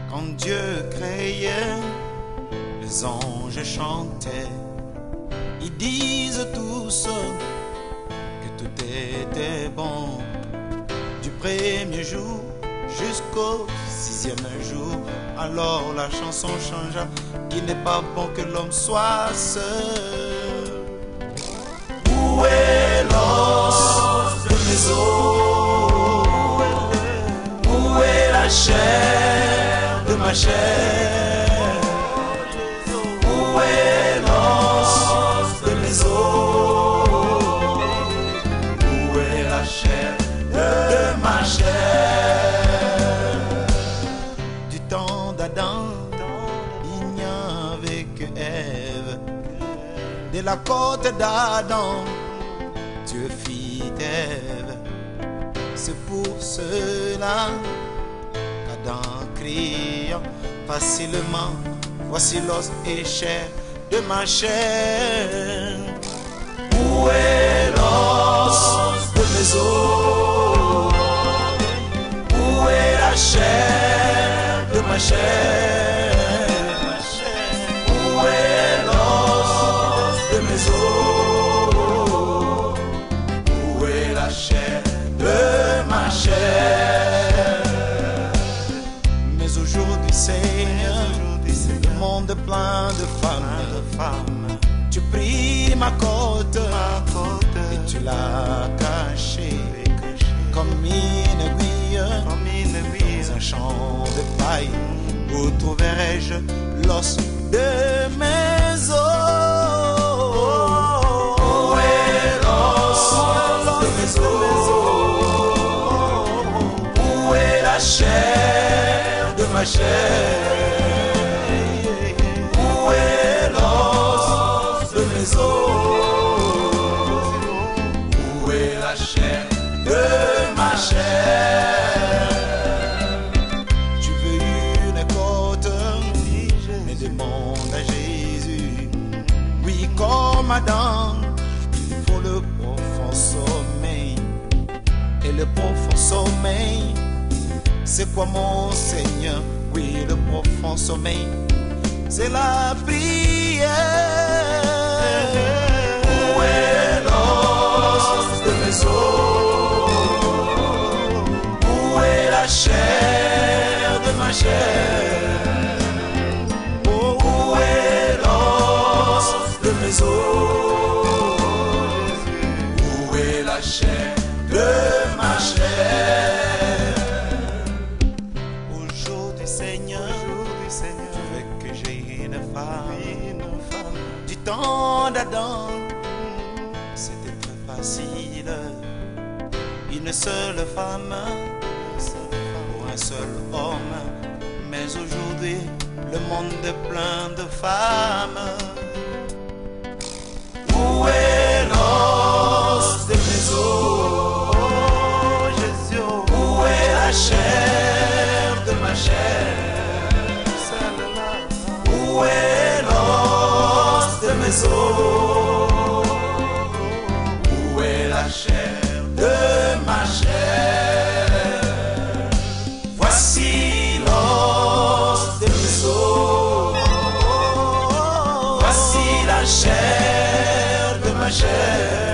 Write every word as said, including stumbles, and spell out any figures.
Quand Dieu créait, les anges chantaient. Ils disent tous que tout était bon. Du premier jour jusqu'au sixième jour, alors la chanson changea. Il n'est pas bon que l'homme soit seul. Où est l'os de mes os? Où est la chair de ma chair? Où est l'os de mes os? Où est la chair de ma chair? Du temps d'Adam, il n'y avait que Ève. De la côte d'Adam, Dieu fit Ève. C'est pour cela qu'Adam cria facilement: voici l'os et chair de ma chair. Où est l'os de mes os? Où est la chair de ma chair? Où est l'os de mes os? Où est la chair de ma chair? Mais aujourd'hui, Seigneur, le monde est plein de femmes. Tu pris ma côte et tu l'as cachée comme une aiguille dans un champ de paille. Où trouverai-je l'os de mes os? Où est l'os de mes os? Où est la chair de ma chair? Où est l'os de mes os? Où est la chair de ma chair? Tu veux une côte, mais demande à Jésus. Oui, comme Adam, il faut le profond sommeil. Et le profond sommeil, c'est quoi, mon Seigneur? Oui, le profond sommeil, c'est la prière. Où est l'os de mes os? Où est la chair de ma chair? Oh, où est l'os de mes os? Où est la chair de ma chair? Aujourd'hui, Seigneur, tu veux que j'ai une femme. Du temps d'Adam, c'était très facile. Une seule femme pour un seul homme. Mais aujourd'hui, le monde est plein de femmes. Où est l'os de mes os? Oh, Jésus, où est la chair de ma chair? Où est l'os de mes os? Où est la chair de ma chair? Voici l'os de mes os. Voici la chair de ma chair.